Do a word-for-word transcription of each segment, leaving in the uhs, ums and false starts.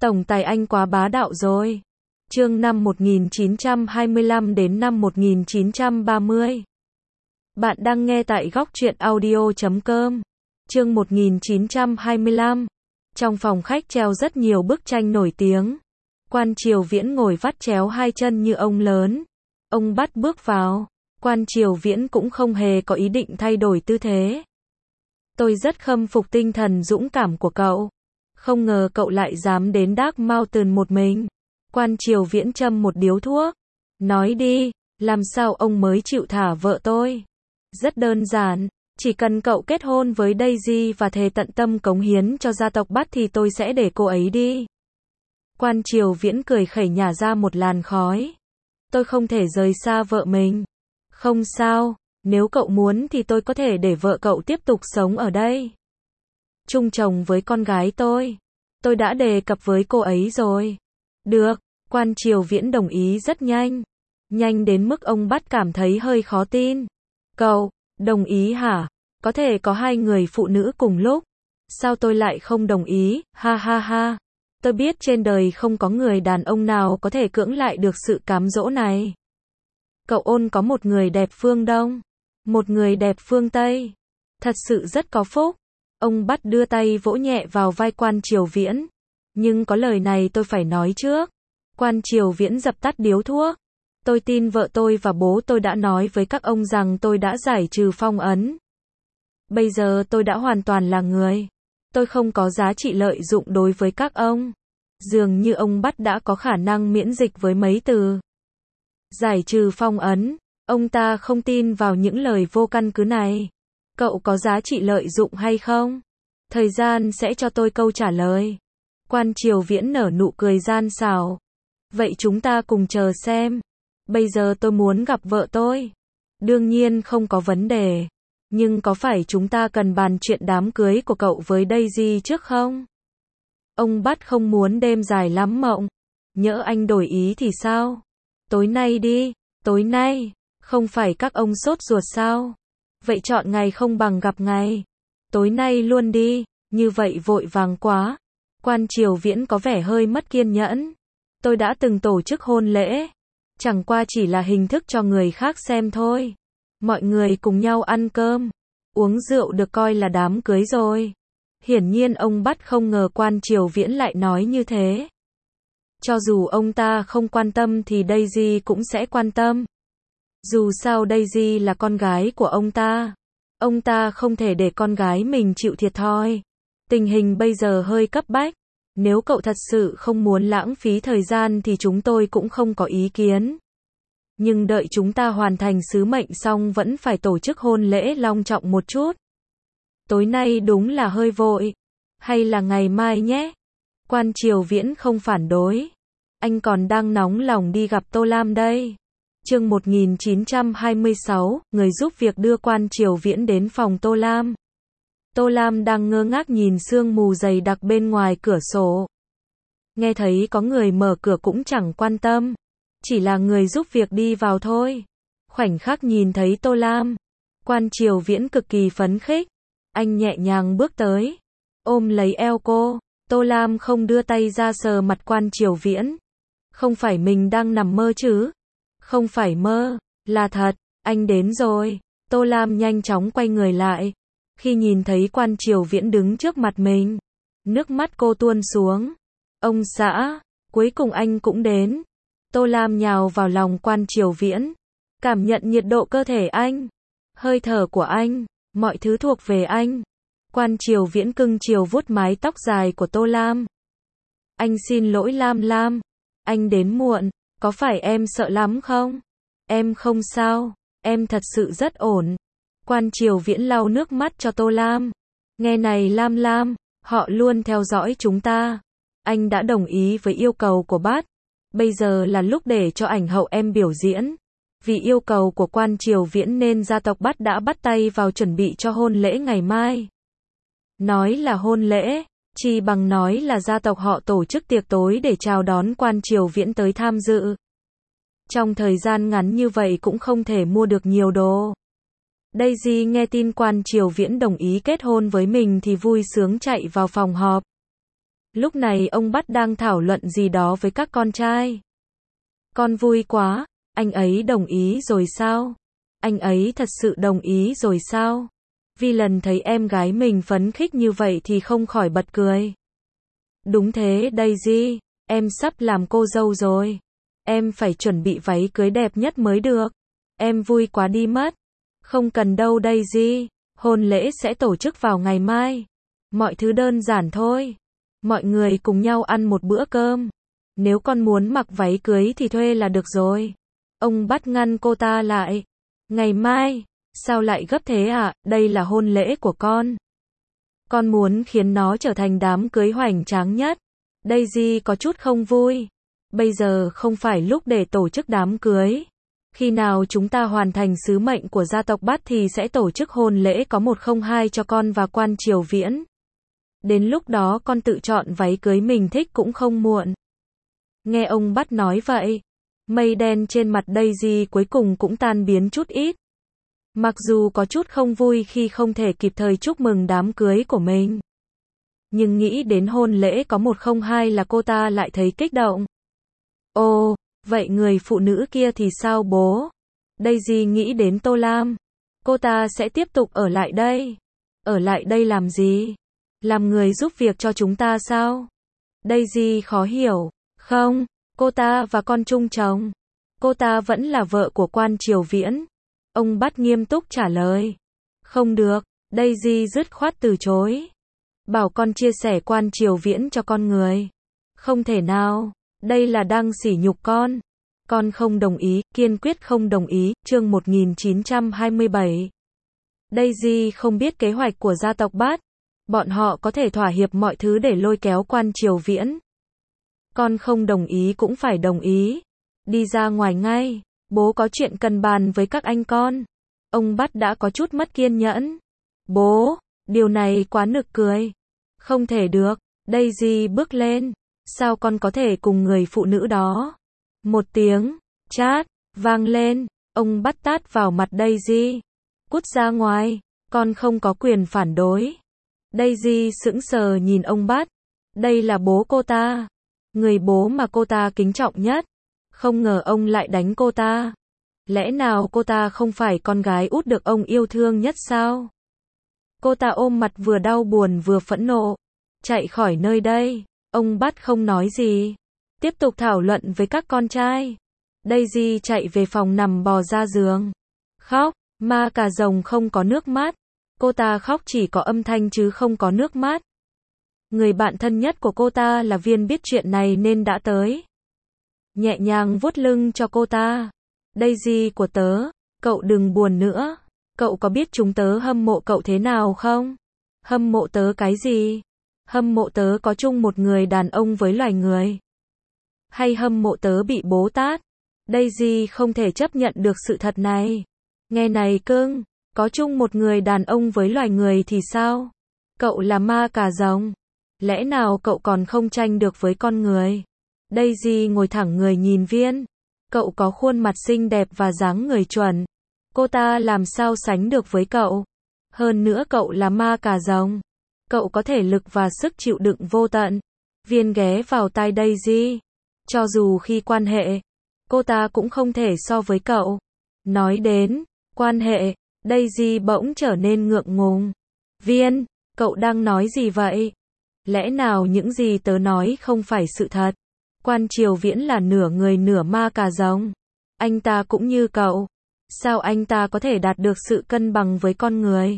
Tổng tài anh quá bá đạo rồi. Chương năm một nghìn chín trăm hai mươi lăm đến năm một nghìn chín trăm ba mươi. Bạn đang nghe tại góc truyện audio chấm com. Chương một nghìn chín trăm hai mươi lăm. Trong phòng khách treo rất nhiều bức tranh nổi tiếng. Quan Triều Viễn ngồi vắt chéo hai chân như ông lớn. Ông bắt bước vào. Quan Triều Viễn cũng không hề có ý định thay đổi tư thế. Tôi rất khâm phục tinh thần dũng cảm của cậu. Không ngờ cậu lại dám đến Dark Mountain một mình. Quan Triều Viễn châm một điếu thuốc. Nói đi, làm sao ông mới chịu thả vợ tôi? Rất đơn giản, chỉ cần cậu kết hôn với Daisy và thề tận tâm cống hiến cho gia tộc Bát thì tôi sẽ để cô ấy đi. Quan Triều Viễn cười khẩy nhả ra một làn khói. Tôi không thể rời xa vợ mình. Không sao, nếu cậu muốn thì tôi có thể để vợ cậu tiếp tục sống ở đây. Chung chồng với con gái tôi. Tôi đã đề cập với cô ấy rồi. Được, Quan Triều Viễn đồng ý rất nhanh. Nhanh đến mức ông Bát cảm thấy hơi khó tin. Cậu, đồng ý hả? Có thể có hai người phụ nữ cùng lúc. Sao tôi lại không đồng ý? Ha ha ha. Tôi biết trên đời không có người đàn ông nào có thể cưỡng lại được sự cám dỗ này. Cậu ôn có một người đẹp phương Đông, một người đẹp phương Tây. Thật sự rất có phúc. Ông Bát đưa tay vỗ nhẹ vào vai Quan Triều Viễn. Nhưng có lời này tôi phải nói trước. Quan Triều Viễn dập tắt điếu thuốc. Tôi tin vợ tôi và bố tôi đã nói với các ông rằng tôi đã giải trừ phong ấn. Bây giờ tôi đã hoàn toàn là người. Tôi không có giá trị lợi dụng đối với các ông. Dường như ông Bát đã có khả năng miễn dịch với mấy từ. Giải trừ phong ấn. Ông ta không tin vào những lời vô căn cứ này. Cậu có giá trị lợi dụng hay không? Thời gian sẽ cho tôi câu trả lời. Quan Triều Viễn nở nụ cười gian xảo. Vậy chúng ta cùng chờ xem. Bây giờ tôi muốn gặp vợ tôi. Đương nhiên không có vấn đề. Nhưng có phải chúng ta cần bàn chuyện đám cưới của cậu với Daisy trước không? Ông Bát không muốn đêm dài lắm mộng. Nhỡ anh đổi ý thì sao? Tối nay đi. Tối nay. Không phải các ông sốt ruột sao? Vậy chọn ngày không bằng gặp ngày. Tối nay luôn đi. Như vậy vội vàng quá. Quan Triều Viễn có vẻ hơi mất kiên nhẫn. Tôi đã từng tổ chức hôn lễ. Chẳng qua chỉ là hình thức cho người khác xem thôi. Mọi người cùng nhau ăn cơm, uống rượu được coi là đám cưới rồi. Hiển nhiên ông Bát không ngờ Quan Triều Viễn lại nói như thế. Cho dù ông ta không quan tâm thì Daisy cũng sẽ quan tâm. Dù sao Daisy là con gái của ông ta. Ông ta không thể để con gái mình chịu thiệt thòi. Tình hình bây giờ hơi cấp bách. Nếu cậu thật sự không muốn lãng phí thời gian thì chúng tôi cũng không có ý kiến. Nhưng đợi chúng ta hoàn thành sứ mệnh xong vẫn phải tổ chức hôn lễ long trọng một chút. Tối nay đúng là hơi vội. Hay là ngày mai nhé? Quan Triều Viễn không phản đối. Anh còn đang nóng lòng đi gặp Tô Lam đây. Chương một nghìn chín trăm hai mươi sáu, người giúp việc đưa Quan Triều Viễn đến phòng Tô Lam. Tô Lam đang ngơ ngác nhìn sương mù dày đặc bên ngoài cửa sổ. Nghe thấy có người mở cửa cũng chẳng quan tâm. Chỉ là người giúp việc đi vào thôi. Khoảnh khắc nhìn thấy Tô Lam, Quan Triều Viễn cực kỳ phấn khích. Anh nhẹ nhàng bước tới, ôm lấy eo cô. Tô Lam không đưa tay ra sờ mặt Quan Triều Viễn. Không phải mình đang nằm mơ chứ? Không phải mơ, là thật. Anh đến rồi. Tô Lam nhanh chóng quay người lại. Khi nhìn thấy Quan Triều Viễn đứng trước mặt mình, nước mắt cô tuôn xuống. Ông xã, cuối cùng anh cũng đến. Tô Lam nhào vào lòng Quan Triều Viễn, cảm nhận nhiệt độ cơ thể anh, hơi thở của anh, mọi thứ thuộc về anh. Quan Triều Viễn cưng chiều vuốt mái tóc dài của Tô Lam. Anh xin lỗi Lam Lam, anh đến muộn, có phải em sợ lắm không? Em không sao, em thật sự rất ổn. Quan Triều Viễn lau nước mắt cho Tô Lam. Nghe này Lam Lam, họ luôn theo dõi chúng ta. Anh đã đồng ý với yêu cầu của Bát. Bây giờ là lúc để cho ảnh hậu em biểu diễn. Vì yêu cầu của Quan Triều Viễn nên gia tộc Bát đã bắt tay vào chuẩn bị cho hôn lễ ngày mai. Nói là hôn lễ, chi bằng nói là gia tộc họ tổ chức tiệc tối để chào đón Quan Triều Viễn tới tham dự. Trong thời gian ngắn như vậy cũng không thể mua được nhiều đồ. Daisy nghe tin Quan Triều Viễn đồng ý kết hôn với mình thì vui sướng chạy vào phòng họp. Lúc này ông Bắt đang thảo luận gì đó với các con trai. Con vui quá, anh ấy đồng ý rồi sao? Anh ấy thật sự đồng ý rồi sao? Vi lần thấy em gái mình phấn khích như vậy thì không khỏi bật cười. Đúng thế Daisy, em sắp làm cô dâu rồi. Em phải chuẩn bị váy cưới đẹp nhất mới được. Em vui quá đi mất. Không cần đâu Daisy, hôn lễ sẽ tổ chức vào ngày mai. Mọi thứ đơn giản thôi. Mọi người cùng nhau ăn một bữa cơm. Nếu con muốn mặc váy cưới thì thuê là được rồi. Ông Bắt ngăn cô ta lại. Ngày mai, sao lại gấp thế ạ, à? Đây là hôn lễ của con. Con muốn khiến nó trở thành đám cưới hoành tráng nhất. Daisy có chút không vui. Bây giờ không phải lúc để tổ chức đám cưới. Khi nào chúng ta hoàn thành sứ mệnh của gia tộc Bắt thì sẽ tổ chức hôn lễ có một không hai cho con và Quan Triều Viễn. Đến lúc đó con tự chọn váy cưới mình thích cũng không muộn. Nghe ông Bắt nói vậy, mây đen trên mặt Daisy cuối cùng cũng tan biến chút ít. Mặc dù có chút không vui khi không thể kịp thời chúc mừng đám cưới của mình. Nhưng nghĩ đến hôn lễ có một không hai là cô ta lại thấy kích động. Ồ, vậy người phụ nữ kia thì sao bố? Daisy nghĩ đến Tô Lam. Cô ta sẽ tiếp tục ở lại đây. Ở lại đây làm gì? Làm người giúp việc cho chúng ta sao? Daisy khó hiểu. Không, cô ta và con chung chồng. Cô ta vẫn là vợ của Quan Triều Viễn. Ông Bắt nghiêm túc trả lời. Không được, Daisy dứt khoát từ chối. Bảo con chia sẻ Quan Triều Viễn cho con người. Không thể nào, đây là đang sỉ nhục con. Con không đồng ý, kiên quyết không đồng ý, chương một nghìn chín trăm hai mươi bảy. Daisy không biết kế hoạch của gia tộc Bắt. Bọn họ có thể thỏa hiệp mọi thứ để lôi kéo Quan Triều Viễn. Con không đồng ý cũng phải đồng ý. Đi ra ngoài ngay, bố có chuyện cần bàn với các anh con. Ông Bắt đã có chút mất kiên nhẫn. Bố, điều này quá nực cười. Không thể được, Daisy bước lên. Sao con có thể cùng người phụ nữ đó? Một tiếng, chát, vang lên, ông Bắt tát vào mặt Daisy. Cút ra ngoài, con không có quyền phản đối. Daisy sững sờ nhìn ông Bắt. Đây là bố cô ta. Người bố mà cô ta kính trọng nhất. Không ngờ ông lại đánh cô ta. Lẽ nào cô ta không phải con gái út được ông yêu thương nhất sao? Cô ta ôm mặt vừa đau buồn vừa phẫn nộ. Chạy khỏi nơi đây. Ông Bắt không nói gì. Tiếp tục thảo luận với các con trai. Daisy chạy về phòng nằm bò ra giường. Khóc, ma cà rồng không có nước mắt. Cô ta khóc chỉ có âm thanh chứ không có nước mắt. Người bạn thân nhất của cô ta là Viên biết chuyện này nên đã tới. Nhẹ nhàng vuốt lưng cho cô ta. Daisy của tớ, cậu đừng buồn nữa. Cậu có biết chúng tớ hâm mộ cậu thế nào không? Hâm mộ tớ cái gì? Hâm mộ tớ có chung một người đàn ông với loài người. Hay hâm mộ tớ bị bố tát? Daisy không thể chấp nhận được sự thật này. Nghe này cưng, có chung một người đàn ông với loài người thì sao? Cậu là ma cà rồng. Lẽ nào cậu còn không tranh được với con người? Daisy ngồi thẳng người nhìn Viên. Cậu có khuôn mặt xinh đẹp và dáng người chuẩn. Cô ta làm sao sánh được với cậu? Hơn nữa cậu là ma cà rồng. Cậu có thể lực và sức chịu đựng vô tận. Viên ghé vào tai Daisy. Cho dù khi quan hệ, cô ta cũng không thể so với cậu. Nói đến quan hệ, Daisy bỗng trở nên ngượng ngùng. Viên, cậu đang nói gì vậy? Lẽ nào những gì tớ nói không phải sự thật? Quan Triều Viễn là nửa người nửa ma cà rồng. Anh ta cũng như cậu. Sao anh ta có thể đạt được sự cân bằng với con người?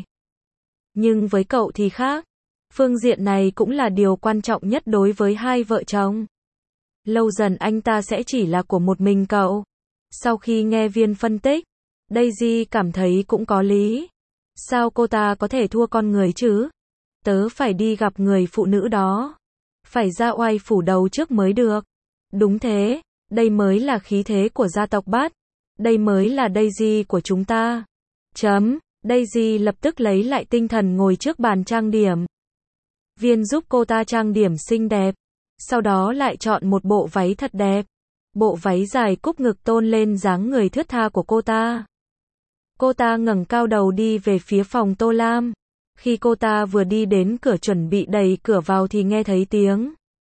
Nhưng với cậu thì khác. Phương diện này cũng là điều quan trọng nhất đối với hai vợ chồng. Lâu dần anh ta sẽ chỉ là của một mình cậu. Sau khi nghe Viên phân tích, Daisy cảm thấy cũng có lý. Sao cô ta có thể thua con người chứ? Tớ phải đi gặp người phụ nữ đó. Phải ra oai phủ đầu trước mới được. Đúng thế, đây mới là khí thế của gia tộc Bắt. Đây mới là Daisy của chúng ta. Chấm, Daisy lập tức lấy lại tinh thần ngồi trước bàn trang điểm. Viên giúp cô ta trang điểm xinh đẹp. Sau đó lại chọn một bộ váy thật đẹp. Bộ váy dài cúp ngực tôn lên dáng người thướt tha của cô ta. Cô ta ngẩng cao đầu đi về phía phòng Tô Lam. Khi cô ta vừa đi đến cửa chuẩn bị đẩy cửa vào thì nghe thấy tiếng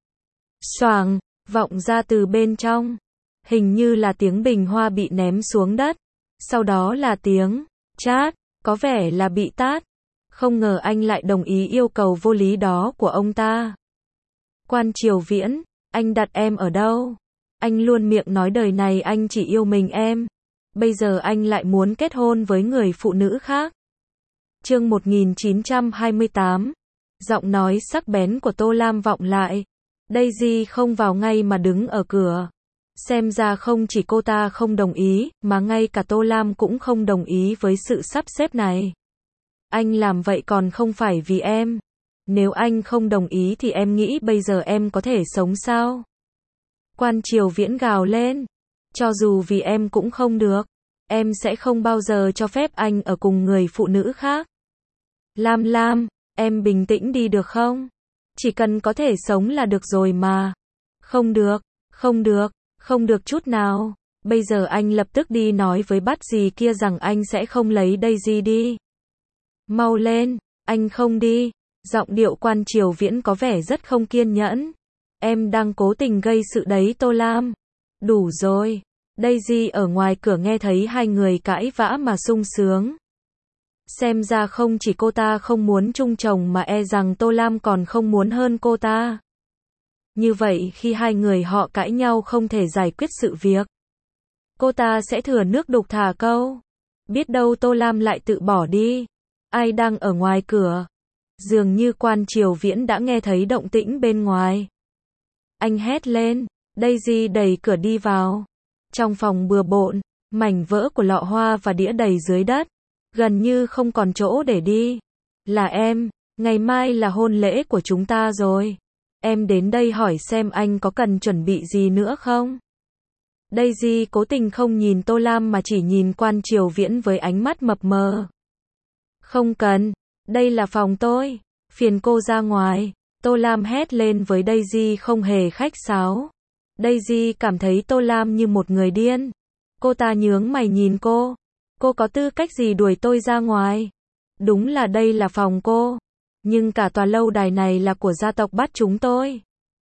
Xoàng, vọng ra từ bên trong. Hình như là tiếng bình hoa bị ném xuống đất. Sau đó là tiếng chát, có vẻ là bị tát. Không ngờ anh lại đồng ý yêu cầu vô lý đó của ông ta. Quan Triều Viễn, anh đặt em ở đâu? Anh luôn miệng nói đời này anh chỉ yêu mình em. Bây giờ anh lại muốn kết hôn với người phụ nữ khác. Chương một nghìn chín trăm hai mươi tám. Giọng nói sắc bén của Tô Lam vọng lại. Daisy không vào ngay mà đứng ở cửa. Xem ra không chỉ cô ta không đồng ý, mà ngay cả Tô Lam cũng không đồng ý với sự sắp xếp này. Anh làm vậy còn không phải vì em. Nếu anh không đồng ý thì em nghĩ bây giờ em có thể sống sao? Quan Triều Viễn gào lên. Cho dù vì em cũng không được. Em sẽ không bao giờ cho phép anh ở cùng người phụ nữ khác. Lam Lam, em bình tĩnh đi được không? Chỉ cần có thể sống là được rồi mà. Không được, không được, không được chút nào. Bây giờ anh lập tức đi nói với bắt dì kia rằng anh sẽ không lấy Daisy đi. Mau lên, anh không đi. Giọng điệu Quan Triều Viễn có vẻ rất không kiên nhẫn. Em đang cố tình gây sự đấy Tô Lam. Đủ rồi. Daisy ở ngoài cửa nghe thấy hai người cãi vã mà sung sướng. Xem ra không chỉ cô ta không muốn chung chồng mà e rằng Tô Lam còn không muốn hơn cô ta. Như vậy khi hai người họ cãi nhau không thể giải quyết sự việc. Cô ta sẽ thừa nước đục thả câu. Biết đâu Tô Lam lại tự bỏ đi. Ai đang ở ngoài cửa? Dường như Quan Triều Viễn đã nghe thấy động tĩnh bên ngoài. Anh hét lên. Daisy đẩy cửa đi vào. Trong phòng bừa bộn, mảnh vỡ của lọ hoa và đĩa đầy dưới đất. Gần như không còn chỗ để đi. Là em, ngày mai là hôn lễ của chúng ta rồi. Em đến đây hỏi xem anh có cần chuẩn bị gì nữa không? Daisy cố tình không nhìn Tô Lam mà chỉ nhìn Quan Triều Viễn với ánh mắt mập mờ. Không cần, đây là phòng tôi, phiền cô ra ngoài. Tô Lam hét lên với Daisy không hề khách sáo. Daisy cảm thấy Tô Lam như một người điên. Cô ta nhướng mày nhìn cô. Cô có tư cách gì đuổi tôi ra ngoài? Đúng là đây là phòng cô. Nhưng cả tòa lâu đài này là của gia tộc bắt chúng tôi.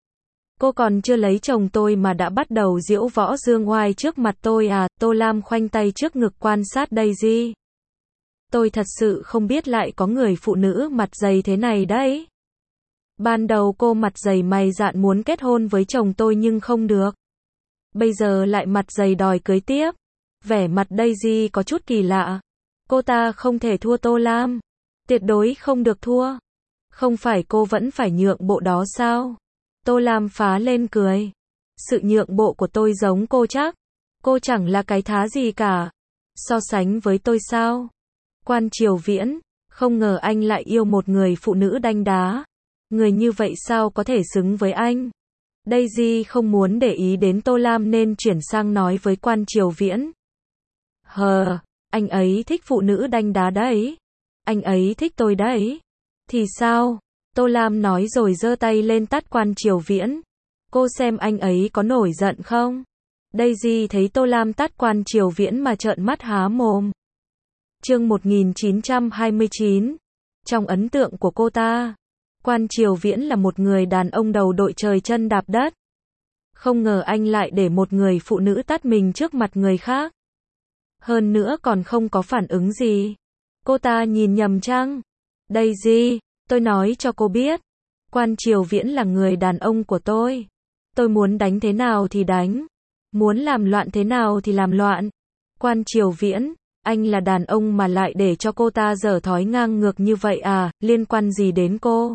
Cô còn chưa lấy chồng tôi mà đã bắt đầu diễu võ dương oai trước mặt tôi à? Tô Lam khoanh tay trước ngực quan sát Daisy. Tôi thật sự không biết lại có người phụ nữ mặt dày thế này đấy. Ban đầu cô mặt dày mày dạn muốn kết hôn với chồng tôi nhưng không được. Bây giờ lại mặt dày đòi cưới tiếp. Vẻ mặt Daisy có chút kỳ lạ. Cô ta không thể thua Tô Lam. Tuyệt đối không được thua. Không phải cô vẫn phải nhượng bộ đó sao? Tô Lam phá lên cười. Sự nhượng bộ của tôi giống cô chắc. Cô chẳng là cái thá gì cả. So sánh với tôi sao? Quan Triều Viễn, không ngờ anh lại yêu một người phụ nữ đanh đá. Người như vậy sao có thể xứng với anh? Daisy không muốn để ý đến Tô Lam nên chuyển sang nói với Quan Triều Viễn. Hờ, anh ấy thích phụ nữ đanh đá đấy. Anh ấy thích tôi đấy. Thì sao? Tô Lam nói rồi giơ tay lên tát Quan Triều Viễn. Cô xem anh ấy có nổi giận không? Daisy thấy Tô Lam tát Quan Triều Viễn mà trợn mắt há mồm. Chương một nghìn chín trăm hai mươi chín. Trong ấn tượng của cô ta, Quan Triều Viễn là một người đàn ông đầu đội trời chân đạp đất. Không ngờ anh lại để một người phụ nữ tát mình trước mặt người khác. Hơn nữa còn không có phản ứng gì. Cô ta nhìn nhầm chăng? Daisy, tôi nói cho cô biết. Quan Triều Viễn là người đàn ông của tôi. Tôi muốn đánh thế nào thì đánh. Muốn làm loạn thế nào thì làm loạn. Quan Triều Viễn, anh là đàn ông mà lại để cho cô ta dở thói ngang ngược như vậy à, liên quan gì đến cô?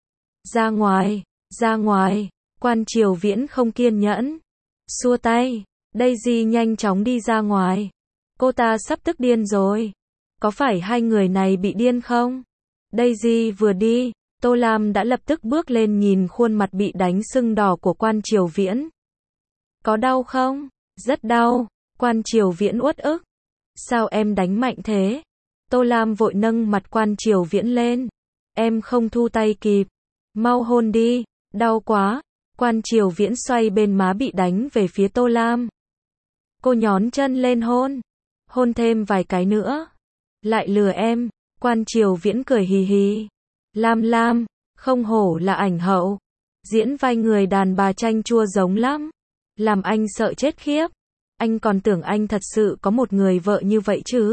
Ra ngoài, ra ngoài. Quan Triều Viễn không kiên nhẫn. Xua tay. Daisy nhanh chóng đi ra ngoài. Cô ta sắp tức điên rồi. Có phải hai người này bị điên không? Daisy vừa đi, Tô Lam đã lập tức bước lên nhìn khuôn mặt bị đánh sưng đỏ của Quan Triều Viễn. Có đau không? Rất đau. Quan Triều Viễn uất ức. Sao em đánh mạnh thế? Tô Lam vội nâng mặt Quan Triều Viễn lên. Em không thu tay kịp. Mau hôn đi. Đau quá. Quan Triều Viễn xoay bên má bị đánh về phía Tô Lam. Cô nhón chân lên hôn. Hôn thêm vài cái nữa. Lại lừa em. Quan Triều Viễn cười hì hì. Lam Lam, không hổ là ảnh hậu. Diễn vai người đàn bà chanh chua giống lắm. Làm anh sợ chết khiếp. Anh còn tưởng anh thật sự có một người vợ như vậy chứ.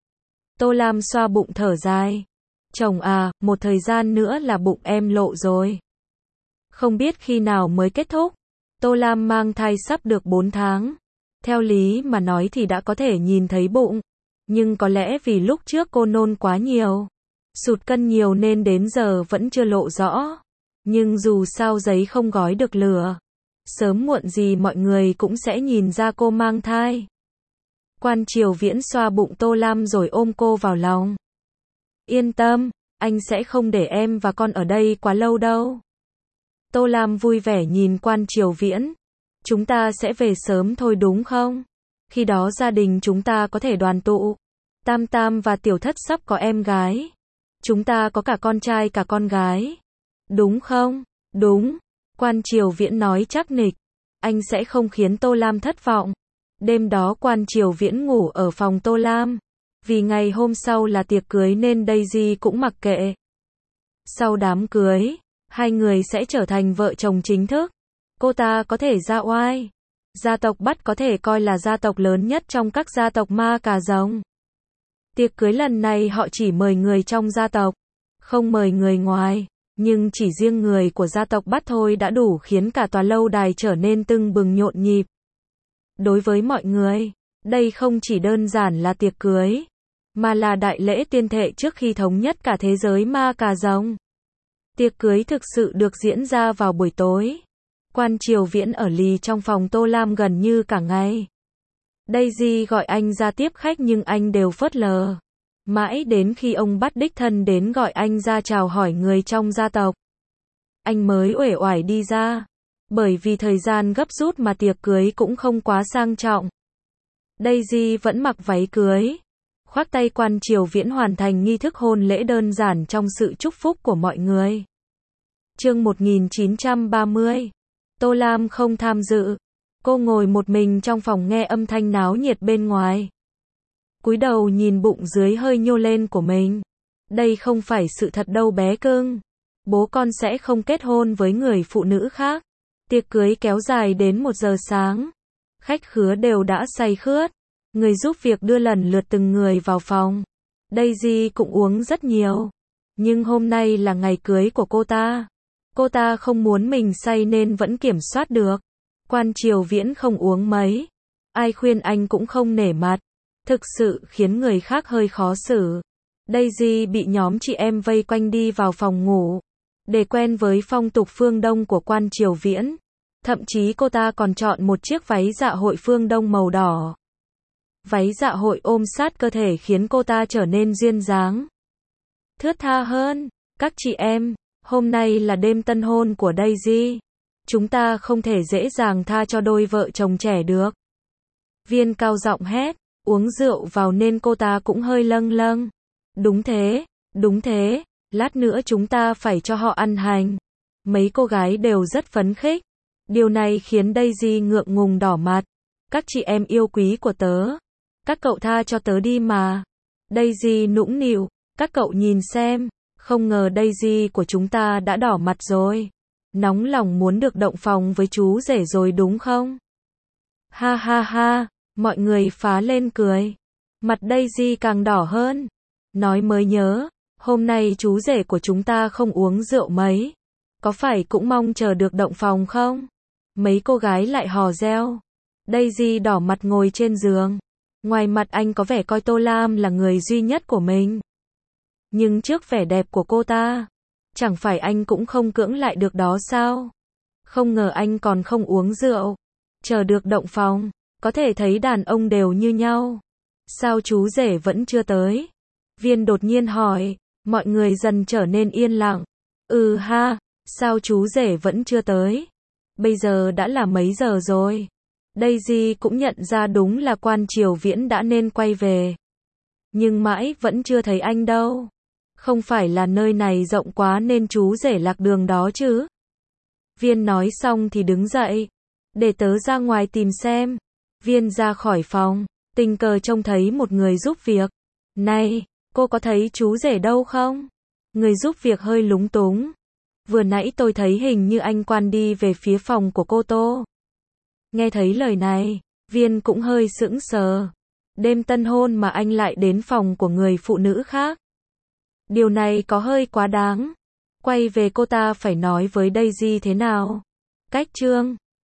Tô Lam xoa bụng thở dài. Chồng à, một thời gian nữa là bụng em lộ rồi. Không biết khi nào mới kết thúc. Tô Lam mang thai sắp được bốn tháng. Theo lý mà nói thì đã có thể nhìn thấy bụng. Nhưng có lẽ vì lúc trước cô nôn quá nhiều. Sụt cân nhiều nên đến giờ vẫn chưa lộ rõ. Nhưng dù sao giấy không gói được lửa. Sớm muộn gì mọi người cũng sẽ nhìn ra cô mang thai. Quan Triều Viễn xoa bụng Tô Lam rồi ôm cô vào lòng. Yên tâm, anh sẽ không để em và con ở đây quá lâu đâu. Tô Lam vui vẻ nhìn Quan Triều Viễn. Chúng ta sẽ về sớm thôi đúng không? Khi đó gia đình chúng ta có thể đoàn tụ. Tam Tam và Tiểu Thất sắp có em gái. Chúng ta có cả con trai cả con gái. Đúng không? Đúng. Quan Triều Viễn nói chắc nịch. Anh sẽ không khiến Tô Lam thất vọng. Đêm đó Quan Triều Viễn ngủ ở phòng Tô Lam. Vì ngày hôm sau là tiệc cưới nên Daisy cũng mặc kệ. Sau đám cưới, hai người sẽ trở thành vợ chồng chính thức. Cô ta có thể ra oai. Gia tộc Bắt có thể coi là gia tộc lớn nhất trong các gia tộc Ma Cà Rồng. Tiệc cưới lần này họ chỉ mời người trong gia tộc, không mời người ngoài. Nhưng chỉ riêng người của gia tộc Bắt thôi đã đủ khiến cả tòa lâu đài trở nên tưng bừng nhộn nhịp. Đối với mọi người, đây không chỉ đơn giản là tiệc cưới, mà là đại lễ tuyên thệ trước khi thống nhất cả thế giới Ma Cà Rồng. Tiệc cưới thực sự được diễn ra vào buổi tối. Quan Triều Viễn ở lì trong phòng Tô Lam gần như cả ngày. Daisy gọi anh ra tiếp khách nhưng anh đều phớt lờ. Mãi đến khi ông Bắt đích thân đến gọi anh ra chào hỏi người trong gia tộc, anh mới uể oải đi ra. Bởi vì thời gian gấp rút mà tiệc cưới cũng không quá sang trọng. Daisy vẫn mặc váy cưới, khoác tay Quan Triều Viễn hoàn thành nghi thức hôn lễ đơn giản trong sự chúc phúc của mọi người. Chương một nghìn chín trăm ba mươi. Tô Lam không tham dự. Cô ngồi một mình trong phòng nghe âm thanh náo nhiệt bên ngoài. Cúi đầu nhìn bụng dưới hơi nhô lên của mình. Đây không phải sự thật đâu bé cưng. Bố con sẽ không kết hôn với người phụ nữ khác. Tiệc cưới kéo dài đến một giờ sáng. Khách khứa đều đã say khướt. Người giúp việc đưa lần lượt từng người vào phòng. Daisy cũng uống rất nhiều. Nhưng hôm nay là ngày cưới của cô ta. Cô ta không muốn mình say nên vẫn kiểm soát được. Quan Triều Viễn không uống mấy. Ai khuyên anh cũng không nể mặt. Thực sự khiến người khác hơi khó xử. Daisy bị nhóm chị em vây quanh đi vào phòng ngủ. Để quen với phong tục phương Đông của Quan Triều Viễn. Thậm chí cô ta còn chọn một chiếc váy dạ hội phương Đông màu đỏ. Váy dạ hội ôm sát cơ thể khiến cô ta trở nên duyên dáng, thướt tha hơn. Các chị em, hôm nay là đêm tân hôn của Daisy. Chúng ta không thể dễ dàng tha cho đôi vợ chồng trẻ được. Viên cao giọng hét, uống rượu vào nên cô ta cũng hơi lâng lâng. Đúng thế, đúng thế, lát nữa chúng ta phải cho họ ăn hành. Mấy cô gái đều rất phấn khích. Điều này khiến Daisy ngượng ngùng đỏ mặt. Các chị em yêu quý của tớ, các cậu tha cho tớ đi mà. Daisy nũng nịu, các cậu nhìn xem, không ngờ Daisy của chúng ta đã đỏ mặt rồi. Nóng lòng muốn được động phòng với chú rể rồi đúng không? Ha ha ha, mọi người phá lên cười. Mặt Daisy càng đỏ hơn. Nói mới nhớ, hôm nay chú rể của chúng ta không uống rượu mấy. Có phải cũng mong chờ được động phòng không? Mấy cô gái lại hò reo. Daisy đỏ mặt ngồi trên giường. Ngoài mặt anh có vẻ coi Tô Lam là người duy nhất của mình. Nhưng trước vẻ đẹp của cô ta, chẳng phải anh cũng không cưỡng lại được đó sao? Không ngờ anh còn không uống rượu. Chờ được động phòng, có thể thấy đàn ông đều như nhau. Sao chú rể vẫn chưa tới? Viên đột nhiên hỏi, mọi người dần trở nên yên lặng. Ừ ha, sao chú rể vẫn chưa tới? Bây giờ đã là mấy giờ rồi? Daisy cũng nhận ra đúng là Quan Triều Viễn đã nên quay về. Nhưng mãi vẫn chưa thấy anh đâu. Không phải là nơi này rộng quá nên chú rể lạc đường đó chứ? Viên nói xong thì đứng dậy. Để tớ ra ngoài tìm xem. Viên ra khỏi phòng, tình cờ trông thấy một người giúp việc. Này, cô có thấy chú rể đâu không? Người giúp việc hơi lúng túng. Vừa nãy tôi thấy hình như anh Quan đi về phía phòng của cô Tô. Nghe thấy lời này, Viên cũng hơi sững sờ. Đêm tân hôn mà anh lại đến phòng của người phụ nữ khác. Điều này có hơi quá đáng. Quay về cô ta phải nói với Daisy thế nào? Cách chương